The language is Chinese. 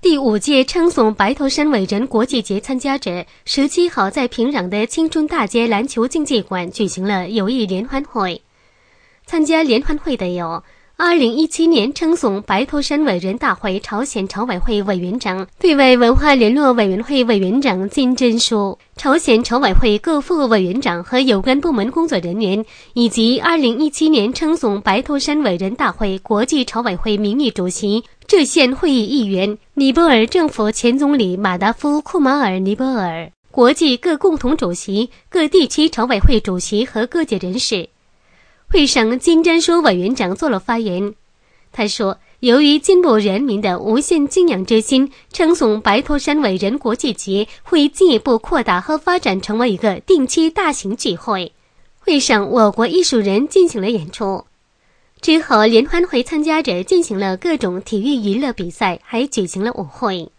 第5届称颂白头山伟人国际节参加者17号在平壤的青春大街篮球竞技馆举行了友谊联欢会。参加联欢会的有2017年称颂白头山伟人大会朝鲜侨委会委员长、对外文化联络委员会委员长金正书、朝鲜侨委会各副委员长和有关部门工作人员，以及2017年称颂白头山伟人大会国际侨委会名誉主席、浙县会议议员、尼泊尔政府前总理马达夫·库马尔·尼泊尔、国际各共同主席、各地区侨委会主席和各界人士。会上，金正书委员长做了发言。他说，由于进步人民的无限敬仰之心，称颂白头山伟人国际节会进一步扩大和发展成为一个定期大型聚会。会上，我国艺术人进行了演出。之后，联欢会参加者进行了各种体育娱乐比赛，还举行了舞会。